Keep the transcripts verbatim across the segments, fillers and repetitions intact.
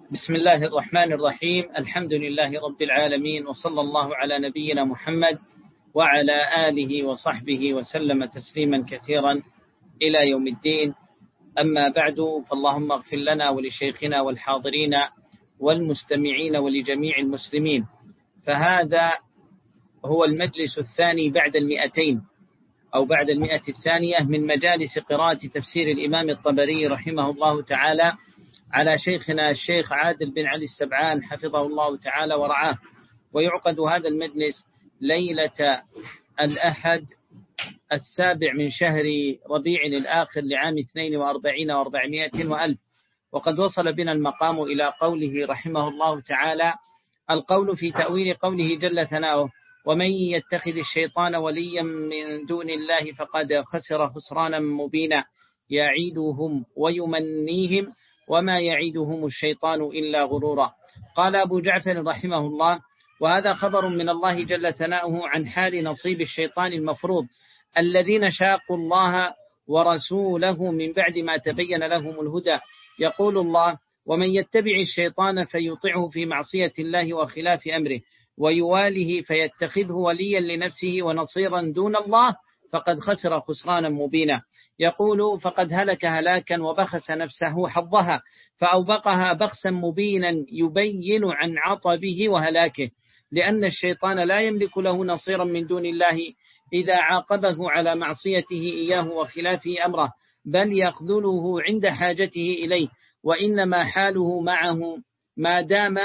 بسم الله الرحمن الرحيم. الحمد لله رب العالمين، وصلى الله على نبينا محمد وعلى آله وصحبه وسلم تسليما كثيرا إلى يوم الدين. أما بعد، فاللهم اغفر لنا ولشيخنا والحاضرين والمستمعين ولجميع المسلمين. فهذا هو المجلس الثاني بعد المئتين أو بعد المئة الثانية من مجالس قراءة تفسير الإمام الطبري رحمه الله تعالى على شيخنا الشيخ عادل بن علي السبعان حفظه الله تعالى ورعاه. ويعقد هذا المجلس ليلة الأحد السابع من شهر ربيع الآخر لعام اثنين وأربعين وأربعمائة وألف. وقد وصل بنا المقام إلى قوله رحمه الله تعالى: القول في تأويل قوله جل ثناؤه: ومن يتخذ الشيطان وليا من دون الله فقد خسر خسرانا مبينا يعيدهم ويمنيهم وما يعيدهم الشيطان إلا غرورا. قال أبو جعفر رحمه الله: وهذا خبر من الله جل ثناؤه عن حال نصيب الشيطان المفروض الذين شاقوا الله ورسوله من بعد ما تبين لهم الهدى. يقول الله: ومن يتبع الشيطان فيطعه في معصية الله وخلاف أمره ويواله فيتخذه وليا لنفسه ونصيرا دون الله فقد خسر خسرانا مبينا. يقول: فقد هلك هلاكا وبخس نفسه حظها فأوبقها بخسا مبينا يبين عن عطبه وهلاكه، لأن الشيطان لا يملك له نصيرا من دون الله إذا عاقبه على معصيته إياه وخلافه أمره، بل يخذله عند حاجته إليه، وإنما حاله معه ما دام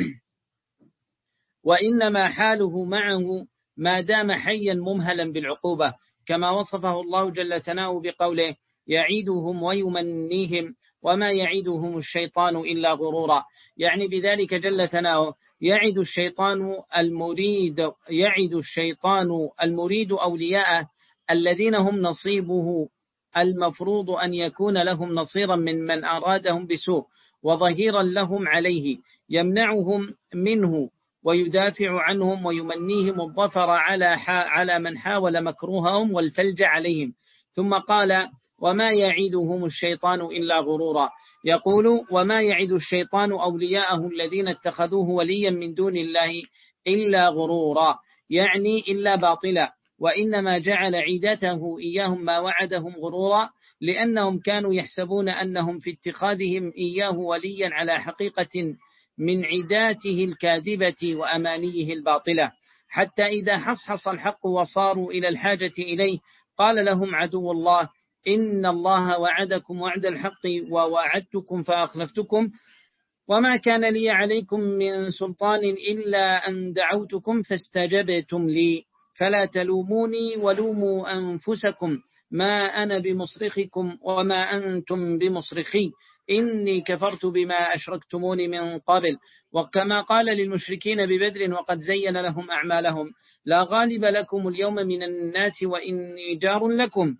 وإنما حاله معه ما دام حيا ممهلا بالعقوبة، كما وصفه الله جل ثناؤه بقوله: يعيدهم ويمنيهم وما يعيدهم الشيطان إلا غرورا. يعني بذلك جل ثناؤه يعد الشيطان المريد يعد الشيطان المريد أولياءه الذين هم نصيبه المفروض أن يكون لهم نصيرا من من أرادهم بسوء وظهيرا لهم عليه، يمنعهم منه ويدافع عنهم ويمنيهم الظفر على على من حاول مكروههم والفلج عليهم. ثم قال: وما يعيدهم الشيطان إلا غرورا. يقول: وما يعد الشيطان أولياءه الذين اتخذوه وليا من دون الله إلا غرورا، يعني إلا باطلا، وإنما جعل عيدته إياهم ما وعدهم غرورا، لأنهم كانوا يحسبون أنهم في اتخاذهم إياه وليا على حقيقة من عداته الكاذبة وأمانيه الباطلة، حتى إذا حصحص الحق وصاروا إلى الحاجة إليه قال لهم عدو الله: إن الله وعدكم وعد الحق ووعدتكم فأخلفتكم وما كان لي عليكم من سلطان إلا أن دعوتكم فاستجبتم لي فلا تلوموني ولوموا أنفسكم ما أنا بمصرخكم وما أنتم بمصرخي إني كفرت بما أشركتموني من قبل. وكما قال للمشركين ببدر وقد زين لهم أعمالهم: لا غالب لكم اليوم من الناس وإني جار لكم.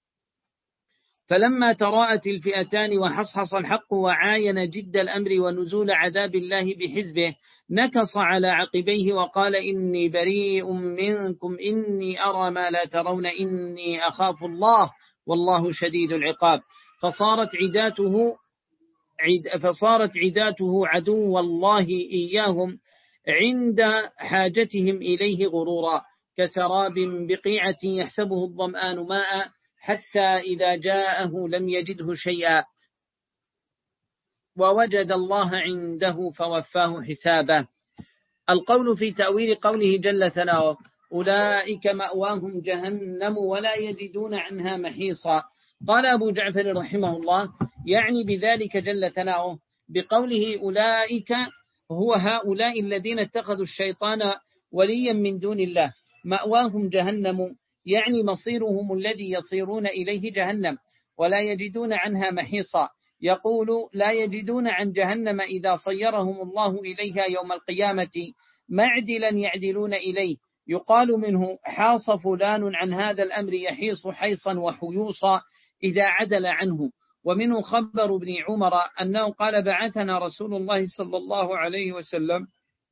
فلما تراءت الفئتان وحصحص الحق وعاين جد الأمر ونزول عذاب الله بحزبه نكص على عقبيه وقال: إني بريء منكم إني أرى ما لا ترون إني أخاف الله والله شديد العقاب. فصارت عداته فصارت عداته عدو الله إياهم عند حاجتهم إليه غرورا، كسراب بقيعة يحسبه الظمآن ماء حتى إذا جاءه لم يجده شيئا ووجد الله عنده فوفاه حسابه. القول في تأويل قوله جل ثناؤه: أولئك مأواهم جهنم ولا يجدون عنها محيصا. قال أبو جعفر رحمه الله: يعني بذلك جل ثناؤه بقوله أولئك هو هؤلاء الذين اتخذوا الشيطان وليا من دون الله، مأواهم جهنم يعني مصيرهم الذي يصيرون إليه جهنم، ولا يجدون عنها محيصا. يقول: لا يجدون عن جهنم إذا صيرهم الله إليها يوم القيامة معدلا يعدلون إليه، يقال منه: حاص فلان عن هذا الأمر يحيص حيصا وحيوصا إذا عدل عنه. ومنه خبر ابن عمر أنه قال: بعثنا رسول الله صلى الله عليه وسلم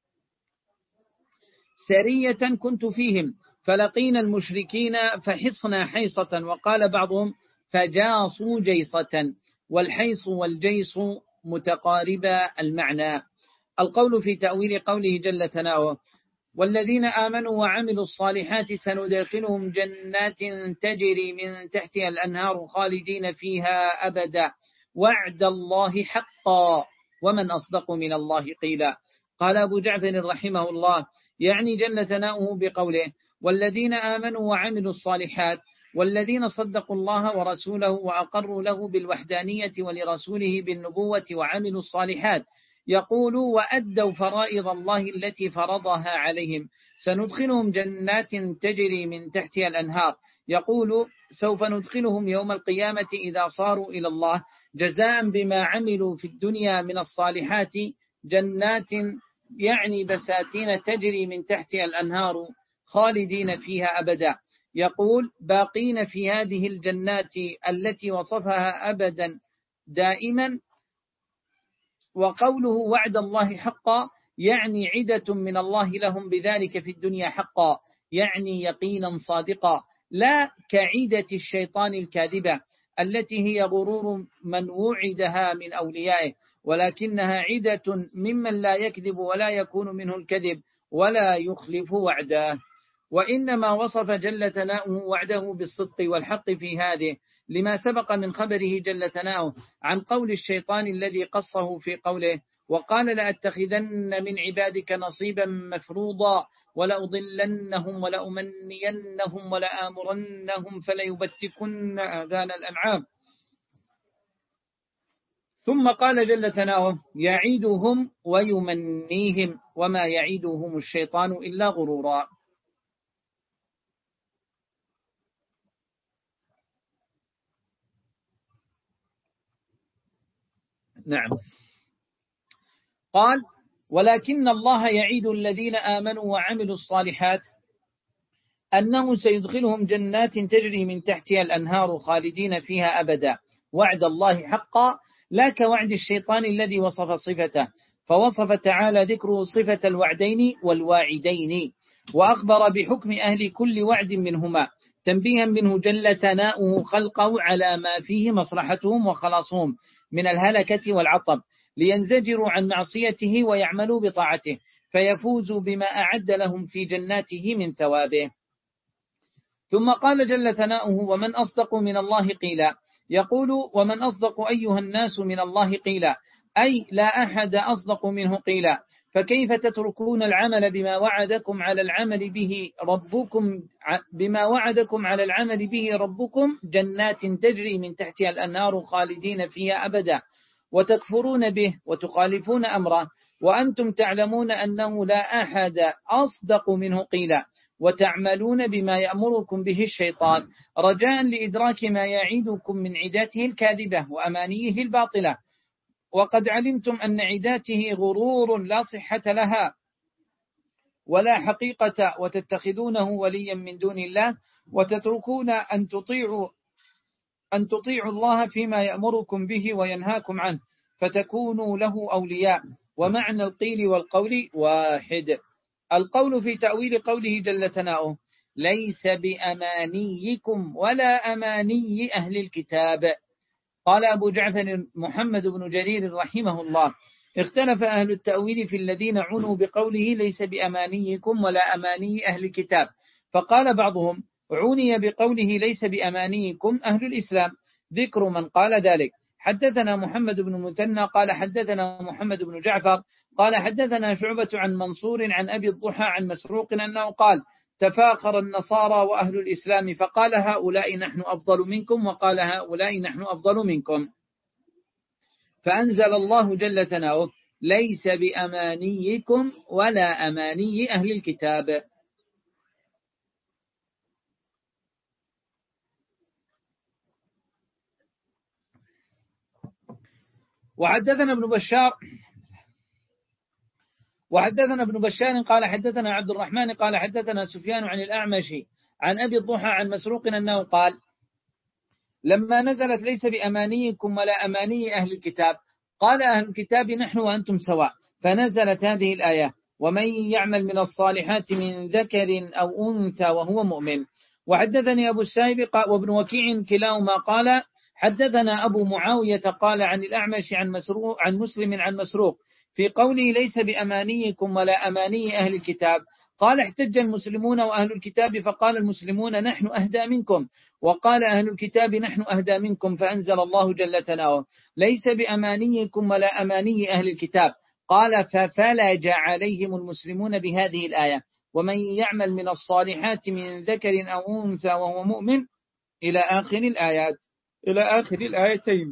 سرية كنت فيهم فلقينا المشركين فحصنا حيصة، وقال بعضهم: فجاصوا جيصة. والحيص والجيص متقاربة المعنى. القول في تأويل قوله جل ثناؤه: والذين آمنوا وعملوا الصالحات سندخلهم جنات تجري من تحتها الأنهار خالدين فيها أبدا وعد الله حقا ومن أصدق من الله قيلا. قال أبو جعفر رحمه الله: يعني جل ثناؤه بقوله: والذين آمنوا وعملوا الصالحات، والذين صدقوا الله ورسوله وأقروا له بالوحدانية ولرسوله بالنبوة وعملوا الصالحات، يقول: وأدوا فرائض الله التي فرضها عليهم سندخلهم جنات تجري من تحتها الأنهار، يقول: سوف ندخلهم يوم القيامة إذا صاروا إلى الله جزاء بما عملوا في الدنيا من الصالحات جنات، يعني بساتين تجري من تحتها الأنهار خالدين فيها أبدا، يقول: باقين في هذه الجنات التي وصفها أبدا دائما. وقوله وعد الله حقا يعني عدة من الله لهم بذلك في الدنيا حقا، يعني يقينا صادقا، لا كعدة الشيطان الكاذبة التي هي غرور من وعدها من أوليائه، ولكنها عدة ممن لا يكذب ولا يكون منه الكذب ولا يخلف وعده. وإنما وصف جل ثناؤه وعده بالصدق والحق في هذه لما سبق من خبره جل ثناؤه عن قول الشيطان الذي قصه في قوله: وقال لأتخذن من عبادك نصيبا مفروضا ولأضلنهم ولأمنينهم ولآمرنهم فليبتكن آذان الأنعام. ثم قال جل ثناؤه: يعيدهم ويمنيهم وما يعيدهم الشيطان إلا غرورا. نعم. قال: ولكن الله يعيد الذين آمنوا وعملوا الصالحات أنه سيدخلهم جنات تجري من تحتها الأنهار خالدين فيها أبدا وعد الله حقا، لا كوعد الشيطان الذي وصف صفته، فوصف تعالى ذكره صفة الوعدين والواعدين، وأخبر بحكم أهل كل وعد منهما تنبيها منه جل ثناؤه خلقه على ما فيه مصلحتهم وخلاصهم من الهلكة والعطب، لينزجروا عن معصيته ويعملوا بطاعته فيفوزوا بما أعد لهم في جناته من ثوابه. ثم قال جل ثناؤه: ومن أصدق من الله قيلا، يقول: ومن أصدق أيها الناس من الله قيلا، أي لا أحد أصدق منه قيلا، فكيف تتركون العمل بما وعدكم على العمل به ربكم بما وعدكم على العمل به ربكم جنات تجري من تحتها الأنهار خالدين فيها أبدا، وتكفرون به وتخالفون أمره وأنتم تعلمون أنه لا أحد أصدق منه قيلا، وتعملون بما يأمركم به الشيطان رجاء لإدراك ما يعيدكم من عداته الكاذبة وأمانيه الباطلة، وقد علمتم أن عداته غرور لا صحة لها ولا حقيقة، وتتخذونه وليا من دون الله، وتتركون أن تطيعوا أن تطيعوا الله فيما يأمركم به وينهاكم عنه فتكونوا له أولياء. ومعنى القيل والقول واحد. القول في تأويل قوله جل ثناؤه: ليس بأمانيكم ولا أماني أهل الكتاب. قال أبو جعفر محمد بن جرير رحمه الله: اختلف أهل التأويل في الذين عنوا بقوله ليس بأمانيكم ولا أماني أهل الكتاب، فقال بعضهم: عني بقوله ليس بأمانيكم أهل الإسلام، ذكر من قال ذلك. حدثنا محمد بن المثنى قال حدثنا محمد بن جعفر قال حدثنا شعبة عن منصور عن أبي الضحى عن مسروق أنه قال: تفاخر النصارى وأهل الإسلام، فقال هؤلاء نحن أفضل منكم، وقال هؤلاء نحن أفضل منكم، فأنزل الله جل ثناؤه: ليس بأمانيكم ولا أماني أهل الكتاب. وحدثنا ابن بشار وحدثنا ابن بشار قال حدثنا عبد الرحمن قال حدثنا سفيان عن الأعمش عن أبي الضحى عن مسروق أنه قال: لما نزلت ليس بأمانيكم ولا أماني أهل الكتاب قال أهل الكتاب نحن وأنتم سواء، فنزلت هذه الآية: ومن يعمل من الصالحات من ذكر أو أنثى وهو مؤمن. وحدثني أبو السائب وابن وكيع كلاهما قال حدثنا أبو معاوية قال عن الأعمش عن مسروق عن مسلم عن مسروق في قوله ليس بأمانيكم ولا أماني أهل الكتاب، قال احتج المسلمون وأهل الكتاب فقال المسلمون نحن أهدى منكم، وقال أهل الكتاب نحن أهدى منكم، فأنزل الله جل ثناؤه ليس بأمانيكم ولا أماني أهل الكتاب، قال ففلج عليهم المسلمون بهذه الآية ومن يعمل من الصالحات من ذكر أو أنثى وهو مؤمن إلى آخر الآيات إلى آخر الآيتين.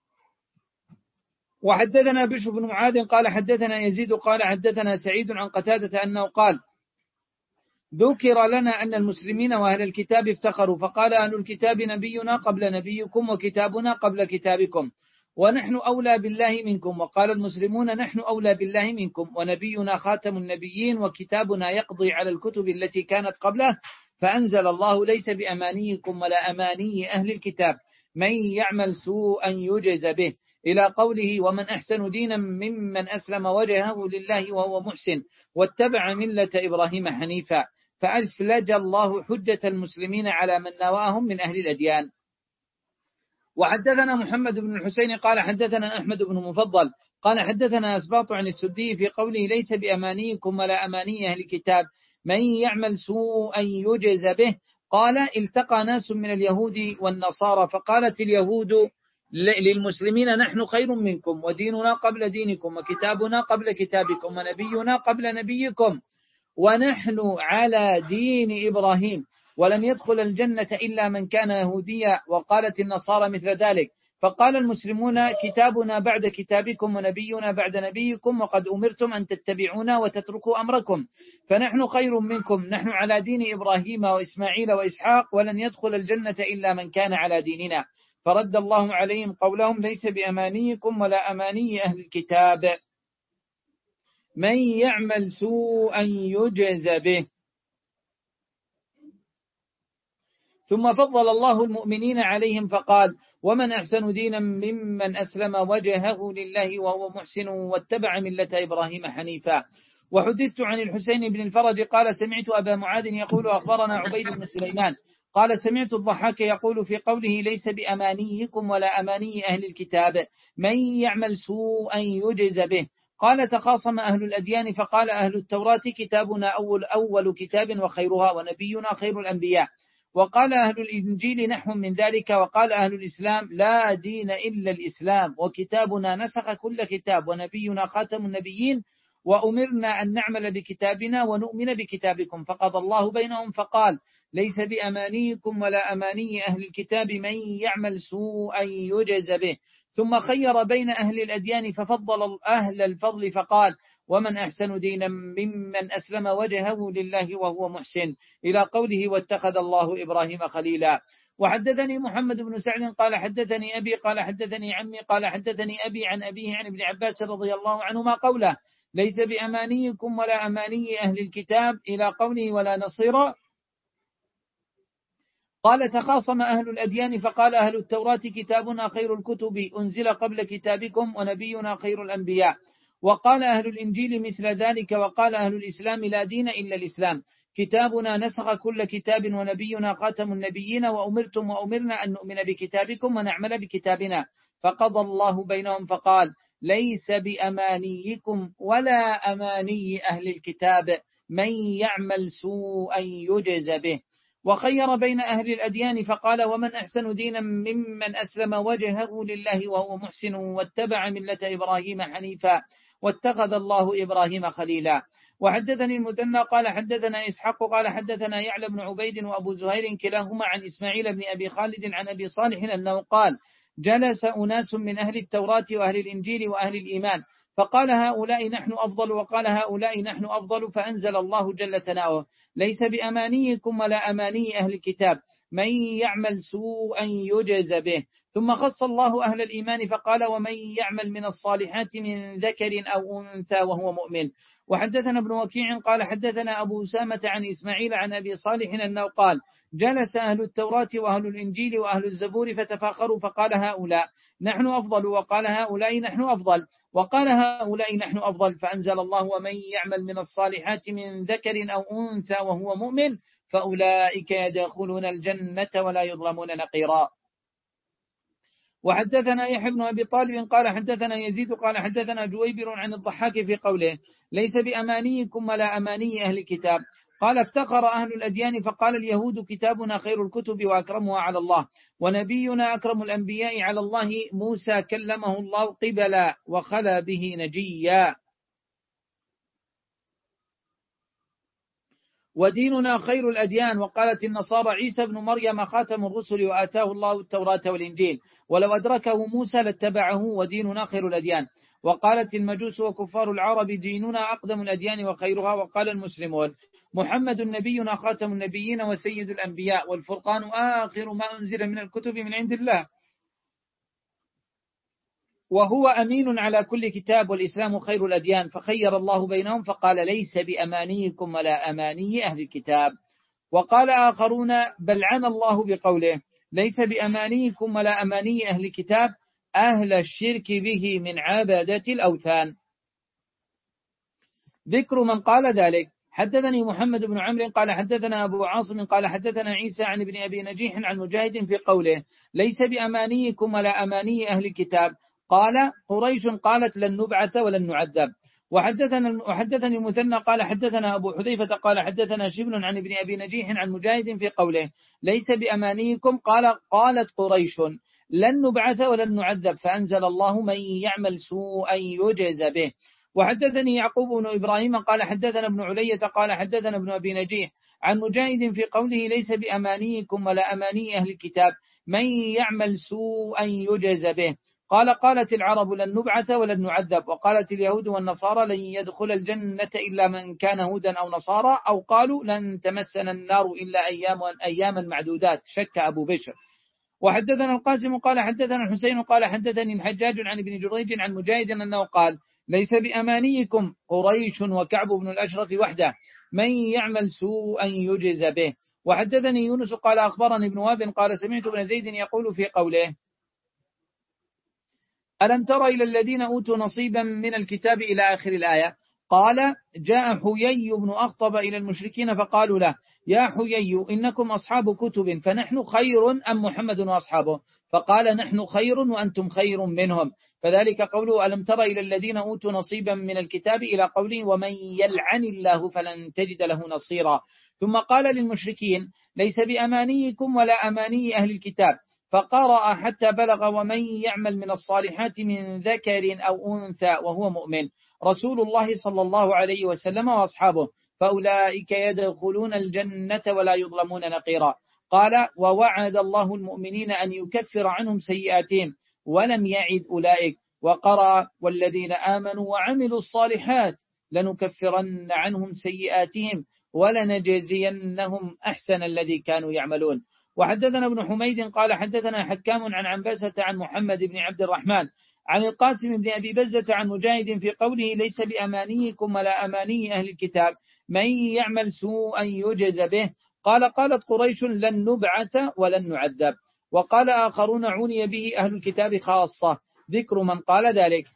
وحدثنا بشر بن معاذ قال حدثنا يزيد قال حدثنا سعيد عن قتادة أنه قال ذكر لنا أن المسلمين وأهل الكتاب افتخروا، فقال أهل الكتاب نبينا قبل نبيكم وكتابنا قبل كتابكم ونحن أولى بالله منكم، وقال المسلمون نحن أولى بالله منكم ونبينا خاتم النبيين وكتابنا يقضي على الكتب التي كانت قبله، فأنزل الله ليس بأمانيكم ولا أماني أهل الكتاب من يعمل سوءا يجز به إلى قوله ومن أحسن دينا ممن أسلم وجهه لله وهو محسن واتبع ملة إبراهيم حنيفا، فأفلج الله حجة المسلمين على من نواهم من أهل الأديان. وحدثنا محمد بن الحسين قال حدثنا أحمد بن مفضل قال حدثنا أسباط عن السدي في قوله ليس بأمانيكم ولا أماني أهل الكتاب من يعمل سوءا يجز به، قال التقى ناس من اليهود والنصارى فقالت اليهود للمسلمين نحن خير منكم وديننا قبل دينكم وكتابنا قبل كتابكم ونبينا قبل نبيكم ونحن على دين إبراهيم ولن يدخل الجنة إلا من كان يهوديا، وقالت النصارى مثل ذلك، فقال المسلمون كتابنا بعد كتابكم ونبينا بعد نبيكم وقد أمرتم أن تتبعونا وتتركوا أمركم، فنحن خير منكم نحن على دين إبراهيم وإسماعيل وإسحاق ولن يدخل الجنة إلا من كان على ديننا، فرد الله عليهم قولهم ليس بأمانيكم ولا أماني أهل الكتاب من يعمل سوءا يجز به. ثم فضل الله المؤمنين عليهم فقال ومن أحسن دينا ممن أسلم وجهه لله وهو محسن واتبع ملة إبراهيم حنيفا. وحدثت عن الحسين بن الفرج قال سمعت أبا معاذ يقول أخبرنا عبيد بن سليمان قال سمعت الضحاك يقول في قوله ليس بأمانيكم ولا أماني أهل الكتاب من يعمل سوءا يجز به، قال تخاصم أهل الأديان فقال أهل التوراة كتابنا أول, أول كتاب وخيرها ونبينا خير الأنبياء، وقال أهل الإنجيل نحو من ذلك، وقال أهل الإسلام لا دين إلا الإسلام وكتابنا نسخ كل كتاب ونبينا خاتم النبيين وأمرنا أن نعمل بكتابنا ونؤمن بكتابكم، فقضى الله بينهم فقال ليس بأمانيكم ولا أماني أهل الكتاب من يعمل سوءا يجز به، ثم خير بين أهل الأديان ففضل أهل الفضل فقال ومن أحسن دينا ممن أسلم وجهه لله وهو محسن إلى قوله واتخذ الله إبراهيم خليلا. وحدثني محمد بن سعد قال حدثني أبي قال حدثني عمي قال حدثني أبي عن أبيه عن ابن عباس رضي الله عنهما قوله ليس بأمانيكم ولا أماني أهل الكتاب إلى قوله ولا نصيرا، قال تخاصم أهل الأديان فقال أهل التوراة كتابنا خير الكتب أنزل قبل كتابكم ونبينا خير الأنبياء، وقال أهل الإنجيل مثل ذلك، وقال أهل الإسلام لا دين إلا الإسلام كتابنا نسخ كل كتاب ونبينا خاتم النبيين وأمرتم وأمرنا أن نؤمن بكتابكم ونعمل بكتابنا، فقضى الله بينهم فقال ليس بأمانيكم ولا أماني أهل الكتاب من يعمل سوءا يجز به، وخير بين أهل الأديان فقال ومن أحسن دينا ممن أسلم وجهه لله وهو محسن واتبع ملة إبراهيم حنيفا واتخذ الله إبراهيم خليلا. وحدثني المثنى قال حدثنا إسحاق قال حدثنا يعلى بن عبيد وأبو زهير كلاهما عن إسماعيل بن أبي خالد عن أبي صالح أنه قال جلس أناس من أهل التوراة وأهل الإنجيل وأهل الإيمان فقال هؤلاء نحن أفضل وقال هؤلاء نحن أفضل، فأنزل الله جل ثناؤه ليس بأمانيكم ولا أماني أهل الكتاب من يعمل سوءا يجز به، ثم خص الله أهل الإيمان فقال ومن يعمل من الصالحات من ذكر أو أنثى وهو مؤمن. وحدثنا ابن وكيع قال حدثنا أبو أسامة عن إسماعيل عن أبي صالح أنه قال جلس أهل التوراة وأهل الإنجيل وأهل الزبور فتفاخروا فقال هؤلاء نحن أفضل وقال هؤلاء نحن أفضل وقال هؤلاء نحن أفضل، فأنزل الله ومن يعمل من الصالحات من ذكر أو أنثى وهو مؤمن فأولئك يدخلون الجنة ولا يظلمون نقيرا. وحدثنا يحيى بن أبي طالب قال حدثنا يزيد قال حدثنا جويبر عن الضحاك في قوله ليس بأمانيكم ولا أماني أهل الكتاب. قال افتقر أهل الأديان فقال اليهود كتابنا خير الكتب وأكرمها على الله، ونبينا أكرم الأنبياء على الله، موسى كلمه الله قبلا وخلى به نجيا، وديننا خير الأديان. وقالت النصارى عيسى بن مريم خاتم الرسل وآتاه الله التوراة والإنجيل، ولو أدركه موسى لاتبعه، وديننا خير الأديان. وقالت المجوس وكفار العرب ديننا أقدم الأديان وخيرها. وقال المسلمون محمد نبينا خاتم النبيين وسيد الأنبياء، والفرقان آخر ما أنزل من الكتب من عند الله، وهو أمين على كل كتاب، والإسلام خير الأديان. فخير الله بينهم فقال ليس بأمانيكم ولا أماني أهل الكتاب. وقال آخرون بل عن الله بقوله ليس بأمانيكم ولا أماني أهل الكتاب أهل الشرك به من عبادة الأوثان. ذكر من قال ذلك. حدثني محمد بن عمرو قال حدثنا أبو عاصم قال حدثنا عيسى عن ابن أبي نجيح عن مجاهد في قوله ليس بأمانيكم ولا أماني أهل الكتاب. قال قريش قالت لن نبعث ولن نعذب. وحدثنا وحدثني المثنى قال حدثنا أبو حذيفة قال حدثنا شبل عن ابن أبي نجيح عن مجاهد في قوله ليس بأمانيكم. قال قالت قريش لن نبعث ولن نعذب، فأنزل الله من يعمل سوءا يجز به. وحدثني يعقوب بن إبراهيم قال حدثنا ابن علية قال حدثنا ابن أبي نجيح عن مجاهد في قوله ليس بأمانيكم ولا أماني أهل الكتاب من يعمل سوءا يجز به. قال قالت العرب لن نبعث ولن نعذب، وقالت اليهود والنصارى لن يدخل الجنة إلا من كان هودا أو نصارى، أو قالوا لن تمسنا النار إلا أيام أياما معدودات. شك أبو بشر. وحدثنا القاسم قال حدثنا الحسين قال حدثني الحجاج عن ابن جريج عن مجاهد أنه قال ليس بأمانيكم قريش وكعب بن الأشرف وحده من يعمل سوءا يجز به. وحدثني يونس قال أخبرني ابن وهب قال سمعت ابن زيد يقول في قوله ألم تر إلى الذين أوتوا نصيبا من الكتاب إلى آخر الآية. قال جاء حيي بن أخطب إلى المشركين فقالوا له يا حيي إنكم أصحاب كتب فنحن خير أم محمد وأصحابه؟ فقال نحن خير وأنتم خير منهم. فذلك قوله ألم تر إلى الذين أوتوا نصيبا من الكتاب إلى قوله ومن يلعن الله فلن تجد له نصيرا. ثم قال للمشركين ليس بأمانيكم ولا أماني أهل الكتاب، فقرأ حتى بلغ ومن يعمل من الصالحات من ذكر أو أنثى وهو مؤمن رسول الله صلى الله عليه وسلم وأصحابه فأولئك يدخلون الجنة ولا يظلمون نقيرا. قال ووعد الله المؤمنين أن يكفر عنهم سيئاتهم ولم يعد أولئك. وقرأ والذين آمنوا وعملوا الصالحات لنكفرن عنهم سيئاتهم ولنجزينهم أحسن الذي كانوا يعملون. وحدثنا ابن حميد قال حدثنا حكام عن عنبسة عن محمد بن عبد الرحمن عن القاسم بن أبي بزة عن مجاهد في قوله ليس بأمانيكم ولا أماني أهل الكتاب من يعمل سوءا يجز به. قال قالت قريش لن نبعث ولن نعذب. وقال آخرون عني به أهل الكتاب خاصة. ذكر من قال ذلك.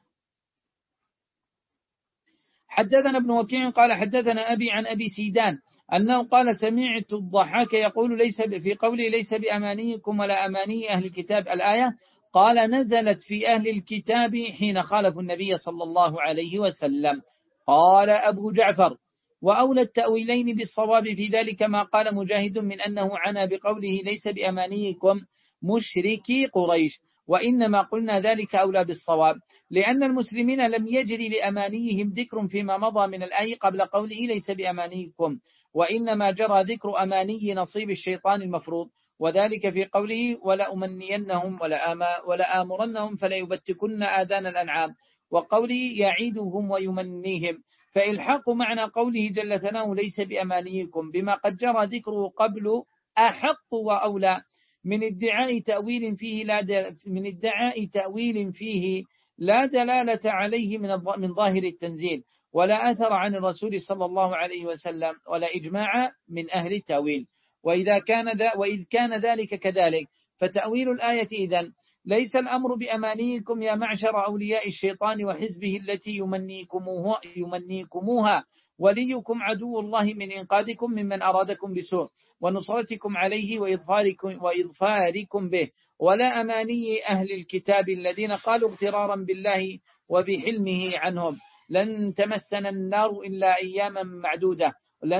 حدثنا ابن وكيع قال حدثنا أبي عن أبي سيدان أنه قال سمعت الضحاك يقول ليس في قوله ليس بأمانيكم ولا أماني أهل الكتاب الآية. قال نزلت في أهل الكتاب حين خالفوا النبي صلى الله عليه وسلم. قال أبو جعفر وأولى التأويلين بالصواب في ذلك ما قال مجاهد من أنه عنا بقوله ليس بأمانيكم مشركي قريش، وإنما قلنا ذلك أولى بالصواب لأن المسلمين لم يجري لأمانيهم ذكر فيما مضى من الآية قبل قوله ليس بأمانيكم، وإنما جرى ذكر أماني نصيب الشيطان المفروض، وذلك في قوله ولا أمنينهم ولا آمرنهم فلا يبتكن آذان الأنعام، وقوله يعيدهم ويمنيهم. فإلحاق معنى قوله جل ثناؤه ليس بأمانيكم بما قد جرى ذكره قبل أحق وأولى من ادعاء تأويل فيه لا من ادعاء تأويل فيه لا دلالة عليه من من ظاهر التنزيل ولا أثر عن الرسول صلى الله عليه وسلم ولا إجماع من أهل التأويل. وإذا كان ذا وإذ كان ذلك كذلك فتأويل الآية إذن ليس الأمر بأمانيكم يا معشر أولياء الشيطان وحزبه التي يمنيكموها, يمنيكموها وليكم عدو الله من إنقاذكم ممن أرادكم بسوء ونصرتكم عليه وإظفاركم, وإظفاركم به، ولا أماني أهل الكتاب الذين قالوا اغترارا بالله وبحلمه عنهم لن تمسنا النار إلا أياما معدودة،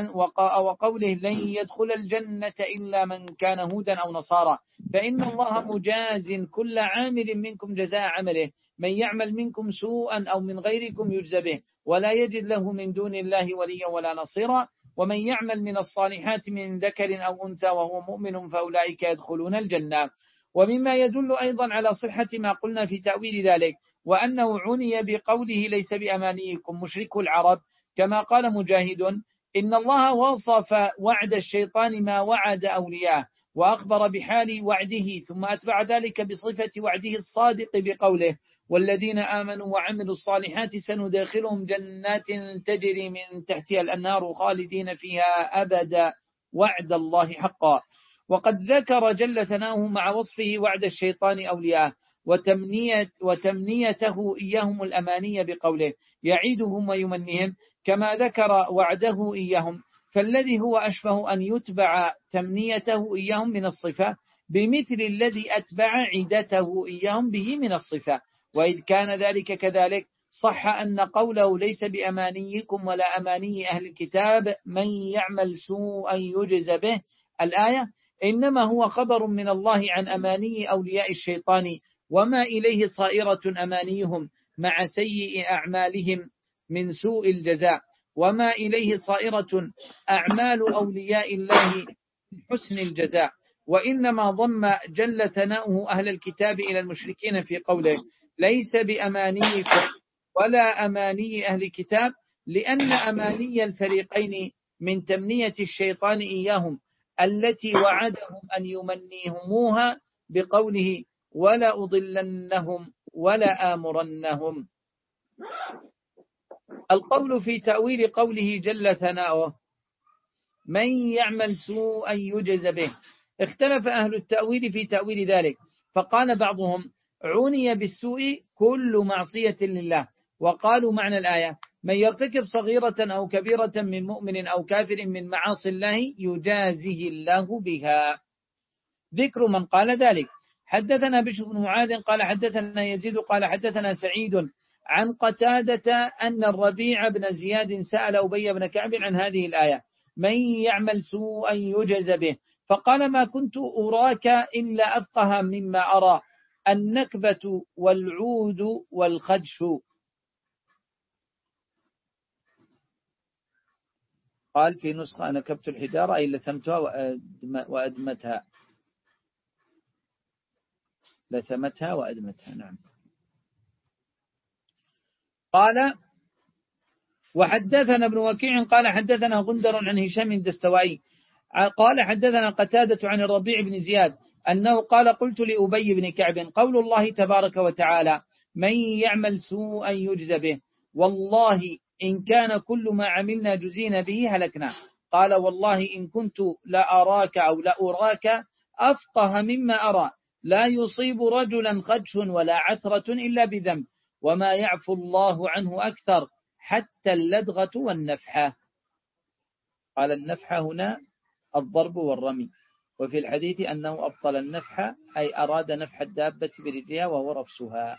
وقوله لن يدخل الجنة إلا من كان هودا أو نصارى، فإن الله مجاز كل عامل منكم جزاء عمله، من يعمل منكم سوءا أو من غيركم يجزى به ولا يجد له من دون الله وليا ولا نصيرا، ومن يعمل من الصالحات من ذكر أو أنثى وهو مؤمن فأولئك يدخلون الجنة. ومما يدل أيضا على صحة ما قلنا في تأويل ذلك وأنه عني بقوله ليس بأمانيكم مشرك العرب، كما قال مجاهد إن الله وصف وعد الشيطان ما وعد أولياءه وأخبر بحال وعده، ثم أتبع ذلك بصفة وعده الصادق بقوله والذين آمنوا وعملوا الصالحات سندخلهم جنات تجري من تحتها الأنهار خالدين فيها أبدا وعد الله حقا. وقد ذكر جل ثناؤه مع وصفه وعد الشيطان أولياءه وتمنية وتمنيته إياهم الأمانية بقوله يعيدهم ويمنيهم، كما ذكر وعده إياهم، فالذي هو أشبه أن يتبع تمنيته إياهم من الصفة بمثل الذي أتبع عدته إياهم به من الصفة. وإذ كان ذلك كذلك صح أن قوله ليس بأمانيكم ولا أماني أهل الكتاب من يعمل سوءا يجز به الآية إنما هو خبر من الله عن أماني أولياء الشيطان وما إليه صائرة أمانيهم مع سيء أعمالهم من سوء الجزاء، وما إليه صائرة أعمال أولياء الله من حسن الجزاء. وإنما ضم جل ثناؤه أهل الكتاب إلى المشركين في قوله ليس بأمانيكم ولا أماني أهل الكتاب، لأن أماني الفريقين من تمنية الشيطان إياهم التي وعدهم أن يمنيهموها بقوله ولا أضلنهم ولا آمرنهم. القول في تأويل قوله جل ثناؤه من يعمل سوءا يجز به، اختلف أهل التأويل في تأويل ذلك، فقال بعضهم عني بالسوء كل معصية لله، وقالوا معنى الآية من يرتكب صغيرة أو كبيرة من مؤمن أو كافر من معاصي الله يجازيه الله بها. ذكر من قال ذلك حدثنا بشر بن معاذ قال حدثنا يزيد قال حدثنا سعيد عن قتادة أن الربيع بن زياد سأل أبي بن كعب عن هذه الآية من يعمل سوءا يجز به، فقال ما كنت أراك إلا أفقه مما أرى النكبة والعود والخدش. قال في نسخة أنا كبت الحجارة أي لثمتها وأدمتها لثمتها وأدمتها. نعم. قال وحدثنا ابن وكيع قال حدثنا غندر عن هشام الدستوائي قال حدثنا قتادة عن الربيع بن زياد أنه قال قلت لأبي بن كعب قول الله تبارك وتعالى من يعمل سوءا يجز به والله إن كان كل ما عملنا جزينا به هلكنا، قال والله إن كنت لا أراك أو لا أراك أفقه مما أرى لا يصيب رجلا خدش ولا عثرة إلا بذنب وما يعفو الله عنه أكثر حتى اللدغة والنفحة. قال النفحة هنا الضرب والرمي، وفي الحديث أنه أبطل النفحة أي أراد نفح الدابة برجلها وهو رفسها.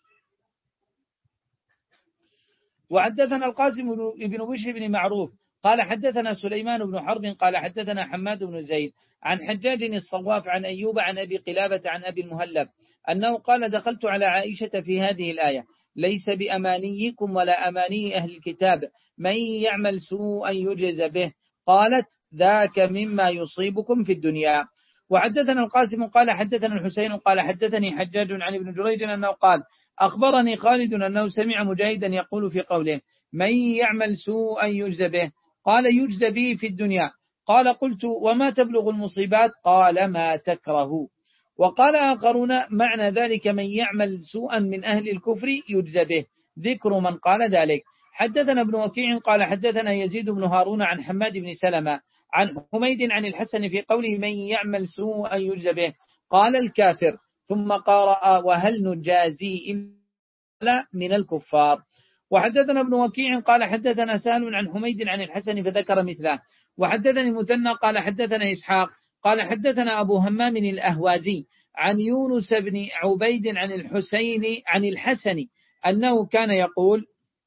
وحدثنا القاسم بن بشر بن معروف قال حدثنا سليمان بن حرب قال حدثنا حماد بن زيد عن حجاج الصواف عن أيوب عن أبي قلابة عن أبي المهلب أنه قال دخلت على عائشة في هذه الآية ليس بأمانيكم ولا أماني أهل الكتاب من يعمل سوءا يجز به، قالت ذاك مما يصيبكم في الدنيا. وحدثنا القاسم قال حدثنا الحسين قال حدثني حجاج عن ابن جريج أنه قال أخبرني خالد أنه سمع مجاهدا يقول في قوله من يعمل سوءا يجز به قال يجز به في الدنيا. قال قلت وما تبلغ المصيبات؟ قال ما تكره. وقال آخرون معنى ذلك من يعمل سوءا من أهل الكفر يجز به، ذكر من قال ذلك. حدثنا ابن وكيع قال حدثنا يزيد بن هارون عن حماد بن سلمة عن حميد عن الحسن في قوله من يعمل سوءا يجز به قال الكافر، ثم قرأ وهل نجازي إلا من الكفار. وحدثنا ابن وكيع قال حدثنا سهل عن حميد عن الحسن فذكر مثله. وحدثني مثنى قال حدثنا إسحاق قال حدثنا أبو همام الأهوازي عن يونس بن عبيد عن الحسين عن الحسن أنه كان يقول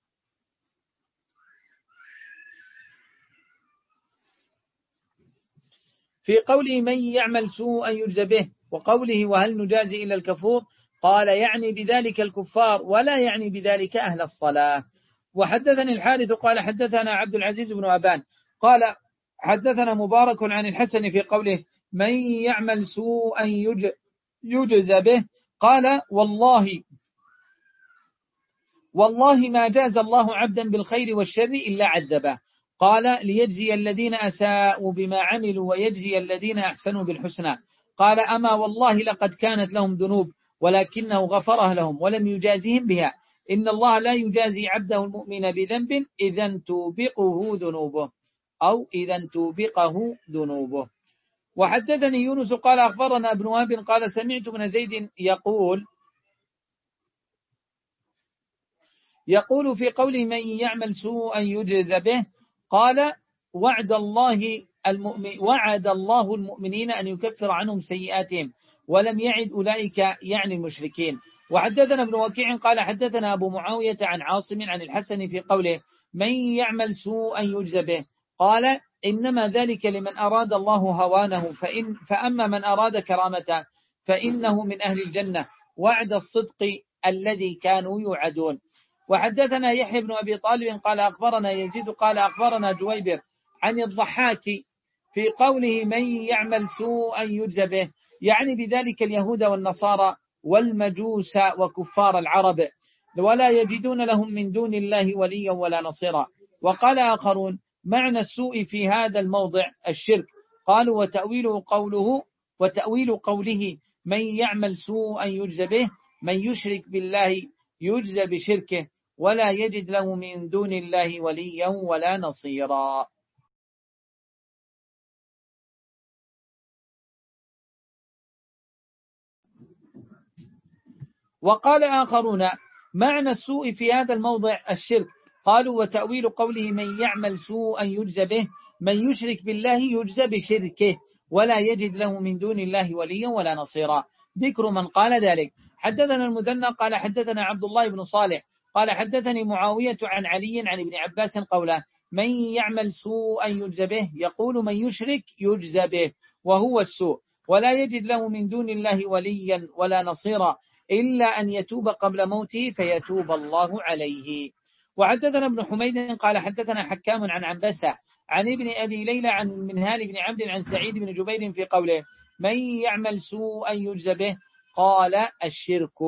في قوله من يعمل سوءا يجزى به، وقوله وهل نجازي إلا الكفور، قال يعني بذلك الكفار ولا يعني بذلك أهل الصلاة. وحدثني الحارث قال حدثنا عبد العزيز بن أبان قال حدثنا مبارك عن الحسن في قوله من يعمل سوءا يجزى به، قال والله والله ما جاز الله عبدا بالخير والشر إلا عذبه، قال ليجزي الذين أساءوا بما عملوا ويجزي الذين أحسنوا بالحسنى، قال أما والله لقد كانت لهم ذنوب ولكنه غفرها لهم ولم يجازهم بها، إن الله لا يجازي عبده المؤمن بذنب إذا توبقه ذنوبه أو إذا توبقه ذنوبه. وحدثني يونس قال أخبرنا ابن وهب قال سمعت ابن زيد يقول يقول في قوله من يعمل سوءا يجز به، قال وعد الله المؤمن وعد الله المؤمنين أن يكفر عنهم سيئاتهم ولم يعد أولئك يعني المشركين. وحدثنا ابن وكيع قال حدثنا أبو معاوية عن عاصم عن الحسن في قوله من يعمل سوءا يجز به، قال إنما ذلك لمن أراد الله هوانه، فإن فأما من أراد كرامته فإنه من أهل الجنة وعد الصدق الذي كانوا يوعدون. وحدثنا يحيى بن أبي طالب قال أخبرنا يزيد قال أخبرنا جويبر عن الضحاك في قوله من يعمل سوءا يجزى به، يعني بذلك اليهود والنصارى والمجوس وكفار العرب، ولا يجدون لهم من دون الله وليا ولا نصيرا. وقال آخرون معنى السوء في هذا الموضع الشرك، قالوا وتأويل قوله وتأويل قوله من يعمل سوءا يجزى به من يشرك بالله يجزى بشركه ولا يجد له من دون الله وليا ولا نصيرا. وقال آخرون معنى السوء في هذا الموضع الشرك، قالوا وتأويل قوله من يعمل سوءا يجزى به من يشرك بالله يجزى بشركه ولا يجد له من دون الله وليا ولا نصيرا. ذكر من قال ذلك. حدثنا المثنى قال حدثنا عبد الله بن صالح قال حدثني معاوية عن علي عن ابن عباس قوله من يعمل سوءا يجزى به، يقول من يشرك يجزى به وهو السوء ولا يجد له من دون الله وليا ولا نصيرا إلا أن يتوب قبل موته فيتوب الله عليه. وحدثنا ابن حميد قال حدثنا حكام عن عنبسة عن ابن أبي ليلى عن منهال بن عبد عن سعيد بن جبير في قوله من يعمل سوءا يجزى به، قال الشرك.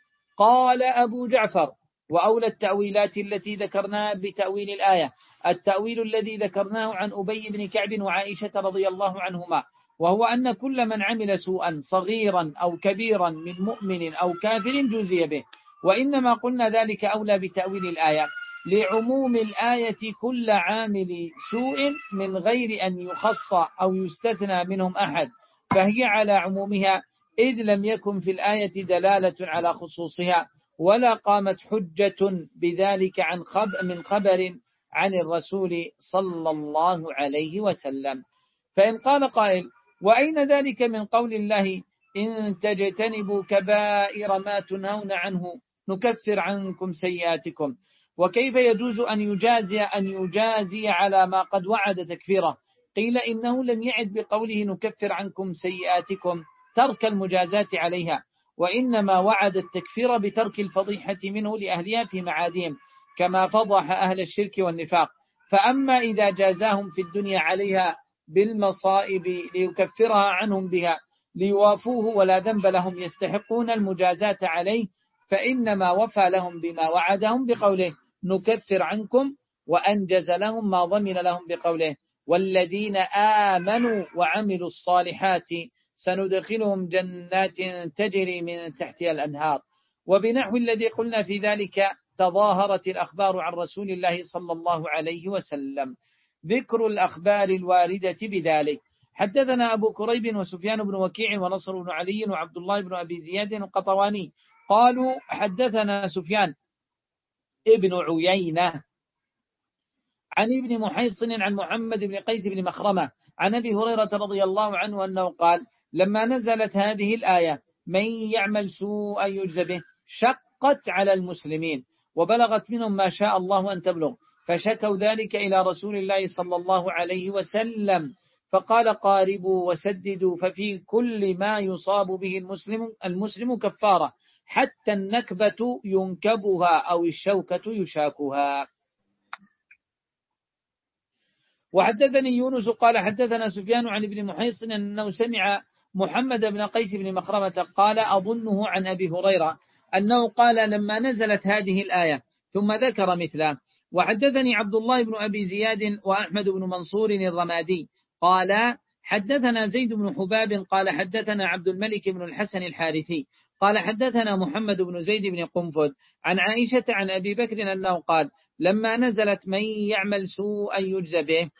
قال أبو جعفر وأولى التأويلات التي ذكرناها بتأويل الآية التأويل الذي ذكرناه عن أبي بن كعب وعائشة رضي الله عنهما، وهو أن كل من عمل سوءا صغيرا أو كبيرا من مؤمن أو كافر جزي به، وإنما قلنا ذلك أولى بتأويل الآية لعموم الآية كل عامل سوء من غير أن يخص أو يستثنى منهم أحد، فهي على عمومها إذ لم يكن في الآية دلالة على خصوصها ولا قامت حجة بذلك عن خبر من خبر عن الرسول صلى الله عليه وسلم. فإن قال قائل وأين ذلك من قول الله إن تجتنبوا كبائر ما تنهون عنه نكفر عنكم سيئاتكم، وكيف يجوز أن يجازي أن يجازي على ما قد وعد تكفيره؟ قيل إنه لم يعد بقوله نكفر عنكم سيئاتكم ترك المجازات عليها، وإنما وعد التكفير بترك الفضيحة منه لأهلها في معادهم كما فضح أهل الشرك والنفاق. فأما إذا جازاهم في الدنيا عليها بالمصائب ليكفرها عنهم بها ليوافوه ولا ذنب لهم يستحقون المجازات عليه، فإنما وفى لهم بما وعدهم بقوله نكفر عنكم، وأنجز لهم ما ضمن لهم بقوله والذين آمنوا وعملوا الصالحات سندخلهم جنات تجري من تحتها الأنهار. وبنحو الذي قلنا في ذلك تظاهرت الأخبار عن رسول الله صلى الله عليه وسلم. ذكر الأخبار الواردة بذلك. حدثنا أبو كريب وسفيان بن وكيع ونصر بن علي وعبد الله بن أبي زياد القطواني قالوا حدثنا سفيان ابن عيينة عن ابن محيصن عن محمد بن قيس بن مخرمة عن أبي هريرة رضي الله عنه أنه قال لما نزلت هذه الآية من يعمل سوءا يجزى به شقت على المسلمين وبلغت منهم ما شاء الله أن تبلغ فشكوا ذلك إلى رسول الله صلى الله عليه وسلم فقال قاربوا وسددوا ففي كل ما يصاب به المسلم المسلم كفارة حتى النكبة ينكبها أو الشوكة يشاكها. وحدثني يونس قال حدثنا سفيان عن ابن محيصن أنه سمع محمد بن قيس بن مخرمة قال أظنه عن أبي هريرة أنه قال لما نزلت هذه الآية ثم ذكر مثله. وحدثني عبد الله بن أبي زياد وأحمد بن منصور الرمادي قال حدثنا زيد بن حباب قال حدثنا عبد الملك بن الحسن الحارثي قال حدثنا محمد بن زيد بن قنفذ عن عائشة عن أبي بكر أنه قال لما نزلت من يعمل سوءا يجزى به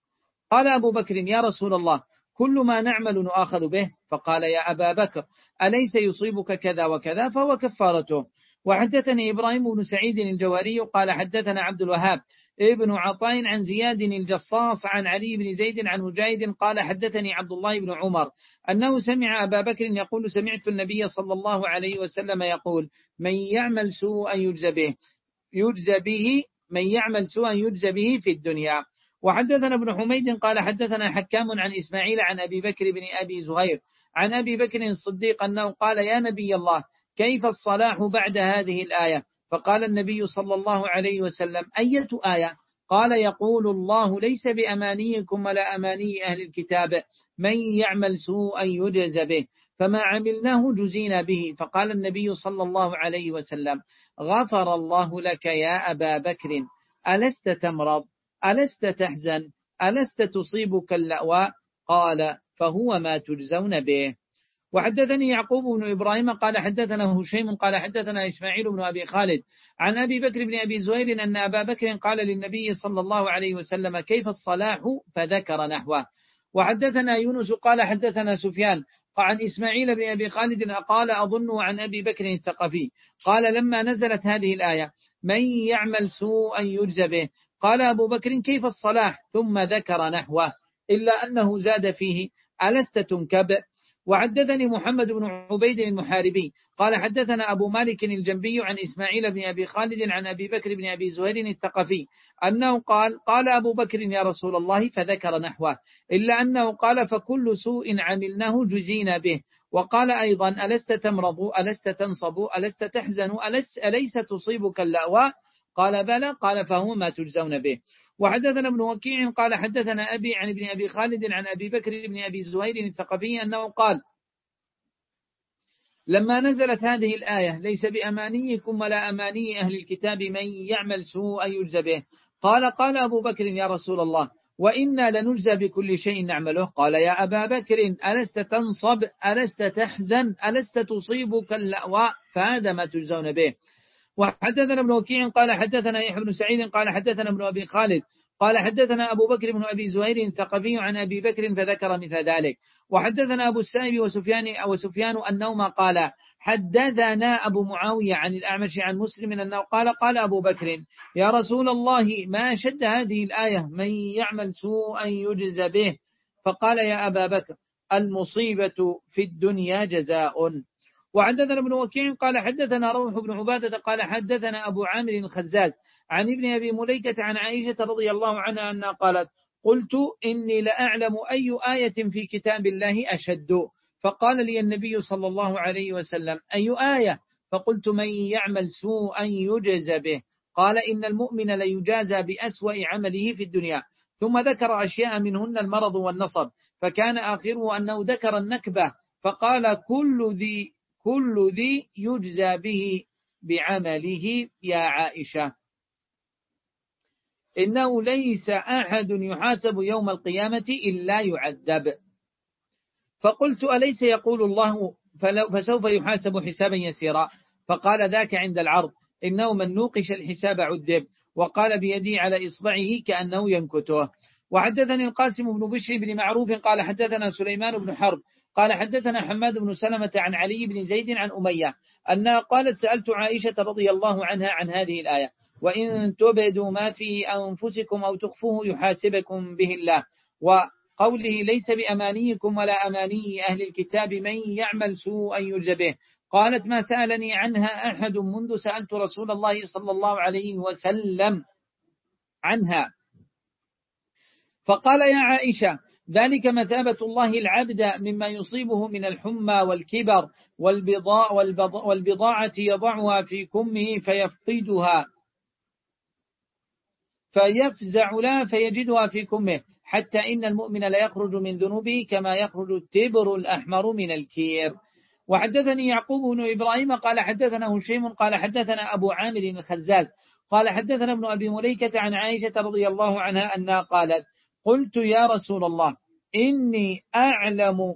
قال أبو بكر يا رسول الله كل ما نعمل نؤاخذ به فقال يا أبا بكر أليس يصيبك كذا وكذا فهو كفارته. وحدثني إبراهيم بن سعيد الجواري قال حدثنا عبد الوهاب ابن عطاء عن زياد الجصاص عن علي بن زيد عن مجاهد قال حدثني عبد الله بن عمر أنه سمع أبا بكر يقول سمعت النبي صلى الله عليه وسلم يقول من يعمل سوءا يجزى به يجزى به من يعمل سوءا يجزى به في الدنيا. وحدثنا ابن حميد قال حدثنا حكام عن إسماعيل عن أبي بكر بن أبي زهير عن أبي بكر الصديق أنه قال يا نبي الله كيف الصلاح بعد هذه الآية؟ فقال النبي صلى الله عليه وسلم أية آية؟ قال يقول الله ليس بأمانيكم ولا أماني أهل الكتاب من يعمل سوءا يجزى به فما عملناه جزينا به. فقال النبي صلى الله عليه وسلم غفر الله لك يا أبا بكر ألست تمرض ألست تحزن ألست تصيبك اللأواء؟ قال فهو ما تجزون به. وحدثني يعقوب بن إبراهيم قال حدثنا هشيم قال حدثنا إسماعيل بن أبي خالد عن أبي بكر بن أبي زهير أن أبا بكر قال للنبي صلى الله عليه وسلم كيف الصلاح فذكر نحوه. وحدثنا يونس قال حدثنا سفيان عن إسماعيل بن أبي خالد قال أظنه عن أبي بكر الثقفي قال لما نزلت هذه الآية من يعمل سوءا يجزى به قال أبو بكر كيف الصلاح ثم ذكر نحوه إلا أنه زاد فيه ألست تنكب. وحدثني محمد بن عبيد المحاربي قال حدثنا أبو مالك الجنبي عن إسماعيل بن أبي خالد عن أبي بكر بن أبي زهير الثقفي أنه قال قال أبو بكر يا رسول الله فذكر نحوه إلا أنه قال فكل سوء عملناه جزينا به. وقال أيضا ألست تمرض ألست تنصب ألست تحزن ألست أليس تصيبك اللأواء؟ قال بلى قال فهو ما تجزون به. وحدثنا ابن وكيع قال حدثنا أبي عن ابن أبي خالد عن أبي بكر بن أبي زهير الثقفي أنه قال لما نزلت هذه الآية ليس بأمانيكم ولا أماني أهل الكتاب من يعمل سوءا يجزى به قال قال أبو بكر يا رسول الله وإنا لنجزى بكل شيء نعمله. قال يا أبا بكر ألست تنصب ألست تحزن ألست تصيبك اللأواء؟ فهذا ما تجزون به. وحدثنا ابن وكيع قال حدثنا يحيى بن سعيد قال حدثنا ابن أبي خالد قال حدثنا أبو بكر بن أبي زهير الثقفي عن أبي بكر فذكر مثل ذلك. وحدثنا أبو السائب وسفيان وسفيان أنهما قال حدثنا أبو معاوية عن الأعمش عن مسلم أنه قال قال أبو بكر يا رسول الله ما شد هذه الآية من يعمل سوءا يجزى به؟ فقال يا أبا بكر المصيبة في الدنيا جزاء. وحدثنا ابن وكيع قال حدثنا روح بن عبادة قال حدثنا أبو عامر الخزاز عن ابن أبي مليكة عن عائشة رضي الله عنها أنها قالت قلت إني لأعلم أي آية في كتاب الله أشد؟ فقال لي النبي صلى الله عليه وسلم أي آية؟ فقلت من يعمل سوءا يجزى به. قال إن المؤمن ليجازى بأسوأ عمله في الدنيا ثم ذكر أشياء منهن المرض والنصب فكان آخره أنه ذكر النكبة فقال كل ذي كل ذي يجزى به بعمله يا عائشة إنه ليس أحد يحاسب يوم القيامة إلا يعذب. فقلت أليس يقول الله فسوف يحاسب حسابا يسيرا؟ فقال ذاك عند العرض إنه من نوقش الحساب عذب. وقال بيدي على إصبعه كأنه ينكته. وحدثني القاسم بن بشر بن معروف قال حدثنا سليمان بن حرب قال حدثنا حماد بن سلمة عن علي بن زيد عن أمية أنها قالت سألت عائشة رضي الله عنها عن هذه الآية وإن تبدوا ما في أنفسكم أو تخفوه يحاسبكم به الله. وقوله ليس بأمانيكم ولا أماني أهل الكتاب من يعمل سوءا يجزى به. قالت ما سألني عنها أحد منذ سألت رسول الله صلى الله عليه وسلم عنها، فقال يا عائشة ذلك مثابة الله العبد مما يصيبه من الحمى والكبر والبضاعة, والبضاعة يضعها في كمه فيفقدها فيفزع لها فيجدها في كمه، حتى إن المؤمن لا يخرج من ذنوبه كما يخرج التبر الأحمر من الكير. وحدثني يعقوب بن إبراهيم قال حدثنا هشيم قال حدثنا أبو عامر الخزاز قال حدثنا ابن أبي مليكة عن عائشة رضي الله عنها أنها قالت قلت يا رسول الله إني أعلم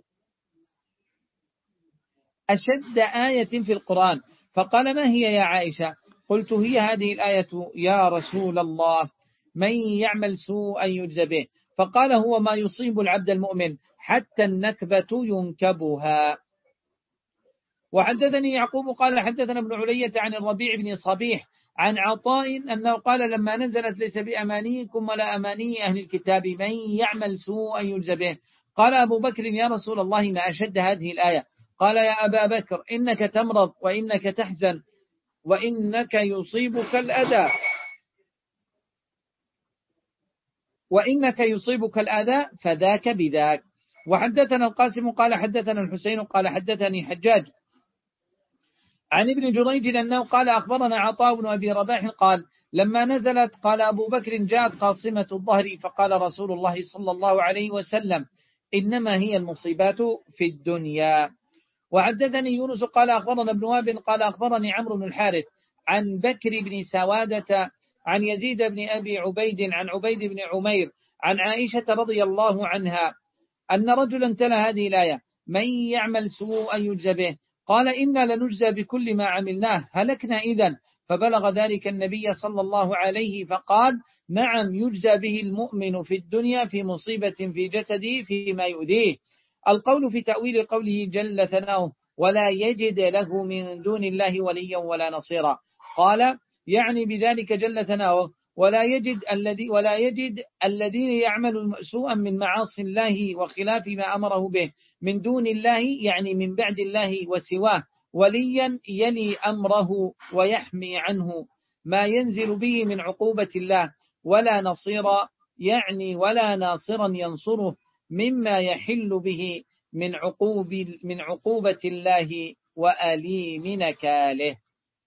أشد آية في القرآن، فقال ما هي يا عائشة؟ قلت هي هذه الآية يا رسول الله من يعمل سوءا يجزى به. فقال هو ما يصيب العبد المؤمن حتى النكبة ينكبها. وحدثني يعقوب قال حدثنا ابن علية عن الربيع بن صبيح عن عطاء أنه قال لما نزلت ليس بأمانيكم ولا أماني أهل الكتاب من يعمل سوءا يجزى به، قال أبو بكر يا رسول الله ما أشد هذه الآية؟ قال يا أبا بكر إنك تمرض وإنك تحزن وإنك يصيبك الأذى وإنك يصيبك الأذى فذاك بذاك. وحدثنا القاسم قال حدثنا الحسين قال حدثني حجاج عن ابن جريج أنه قال أخبرنا عطاء بن أبي رباح قال لما نزلت قال أبو بكر جاءت قاصمة الظهر فقال رسول الله صلى الله عليه وسلم إنما هي المصيبات في الدنيا. وحدثني يونس قال أخبرنا ابن وهب قال أخبرني عمرو بن الحارث عن بكر بن سوادة عن يزيد بن أبي عبيد عن عبيد بن عمير عن عائشة رضي الله عنها أن رجلا تلا هذه الآية من يعمل سوءا يجزى به، قال إنا لنجزى بكل ما عملناه هلكنا إذن. فبلغ ذلك النبي صلى الله عليه فقال نعم يجزى به المؤمن في الدنيا في مصيبة في جسده فيما يؤذيه. القول في تأويل قوله جل ثناؤه ولا يجد له من دون الله وليا ولا نصيرا، قال يعني بذلك جل ثناؤه ولا يجد الذي ولا يجد الذين يعملون سوءا من معاصي الله وخلاف ما أمره به من دون الله، يعني من بعد الله وسواه، وليا يلي أمره ويحمي عنه ما ينزل به من عقوبة الله، ولا نصيرا يعني ولا ناصرا ينصره مما يحل به من عقوب من عقوبة الله وأليم نكاله.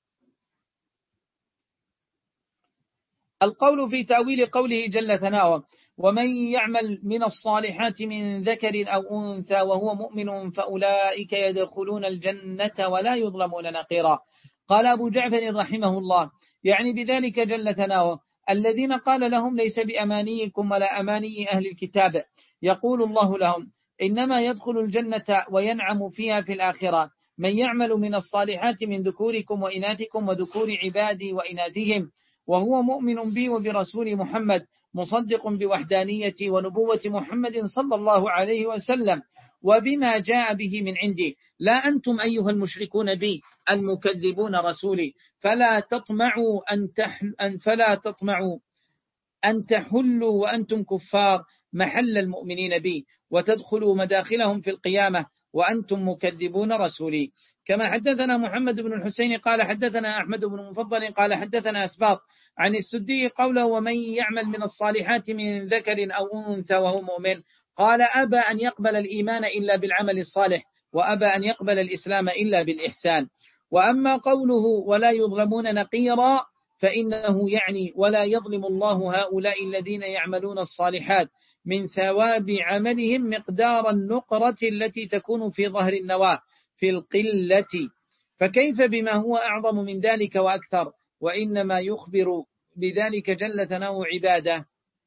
القول في تأويل قوله جل ثناؤه ومن يعمل من الصالحات من ذكر أو أنثى وهو مؤمن فأولئك يدخلون الجنة ولا يظلمون نقيرا. قال أبو جعفر رحمه الله يعني بذلك جل ثناؤه الذين قال لهم ليس بأمانيكم ولا أماني أهل الكتاب، يقول الله لهم إنما يدخل الجنة وينعم فيها في الآخرة من يعمل من الصالحات من ذكوركم وإناثكم وذكور عبادي وإناثهم وهو مؤمن بي وبرسول محمد مصدق بوحدانية ونبوة محمد صلى الله عليه وسلم وبما جاء به من عندي، لا أنتم أيها المشركون بي المكذبون رسولي، فلا تطمعوا أن, تحل أن فلا تطمعوا أن تحلوا وأنتم كفار محل المؤمنين بي وتدخلوا مداخلهم في القيامة وأنتم مكذبون رسولي. كما حدثنا محمد بن الحسين قال حدثنا أحمد بن المفضل قال حدثنا أسباط عن السدي قوله ومن يعمل من الصالحات من ذكر أو أنثى وهو مؤمن، قال أبى أن يقبل الإيمان إلا بالعمل الصالح وأبى أن يقبل الإسلام إلا بالإحسان. وأما قوله ولا يظلمون نقيرا فإنه يعني ولا يظلم الله هؤلاء الذين يعملون الصالحات من ثواب عملهم مقدار النقرة التي تكون في ظهر النواة في القلة، فكيف بما هو أعظم من ذلك وأكثر؟ وإنما يخبر بذلك جل ثناؤه عباده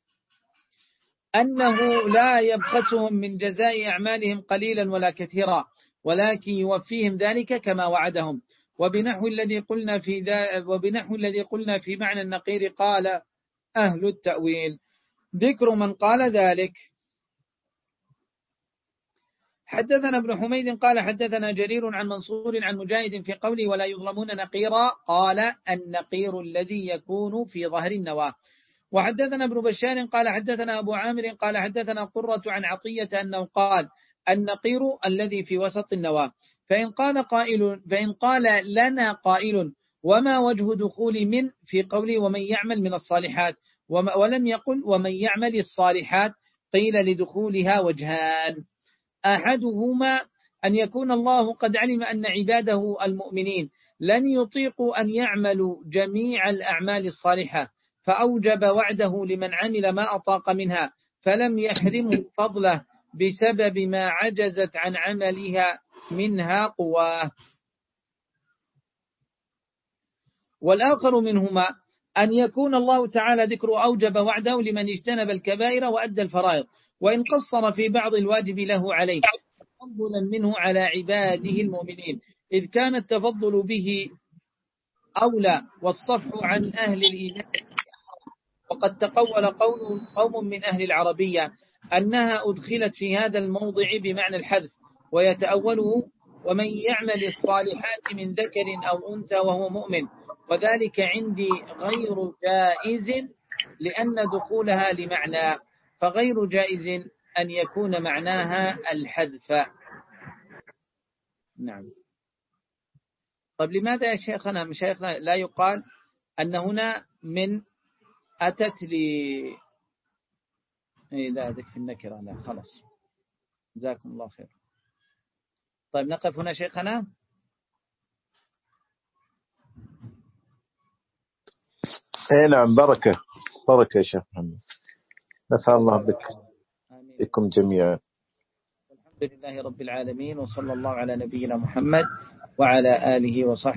أنه لا يبخسهم من جزاء أعمالهم قليلا ولا كثيرا، ولكن يوفيهم ذلك كما وعدهم. وبنحو الذي قلنا في ذا وبنحو الذي قلنا في معنى النقير قال أهل التأويل ذكر من قال ذلك. حدثنا ابن حميد قال حدثنا جرير عن منصور عن مجاهد في قوله ولا يظلمون نقيرا، قال النقير الذي يكون في ظهر النواة. وحدثنا ابن بشار قال حدثنا أبو عامر قال حدثنا قرة عن عطية أنه قال النقير الذي في وسط النواة. فإن قال قائل فإن قال لنا قائل وما وجه دخول من في قوله ومن يعمل من الصالحات ولم يقل ومن يعمل الصالحات، قيل لدخولها وجهان، أحدهما أن يكون الله قد علم أن عباده المؤمنين لن يطيقوا أن يعملوا جميع الأعمال الصالحة فأوجب وعده لمن عمل ما أطاق منها فلم يحرمه فضله بسبب ما عجزت عن عملها منها قواه. والآخر منهما أن يكون الله تعالى ذكر أوجب وعده لمن اجتنب الكبائر وأدى الفرائض وإن قصر في بعض الواجب له عليه تفضلا منه على عباده المؤمنين، إذ كان التفضل به أولى والصفح عن أهل الإيمان. وقد تقول قول قوم من أهل العربية أنها أدخلت في هذا الموضع بمعنى الحذف، ويتأوله ومن يعمل الصالحات من ذكر أو أنثى وهو مؤمن، وذلك عندي غير جائز لأن دخولها لمعنى، فغير جائز أن يكون معناها الحذف. نعم. طيب لماذا يا شيخنا مشايخنا لا يقال أن هنا من أتت لي إيه لا ذلك في النكرة؟ لا خلاص جزاكم الله خير. طيب نقف هنا شيخنا. اي نعم بركة بركة يا شيخ محمد، نفع الله بك بكم جميعا. الحمد لله رب العالمين وصلى الله على نبينا محمد وعلى آله وصحبه.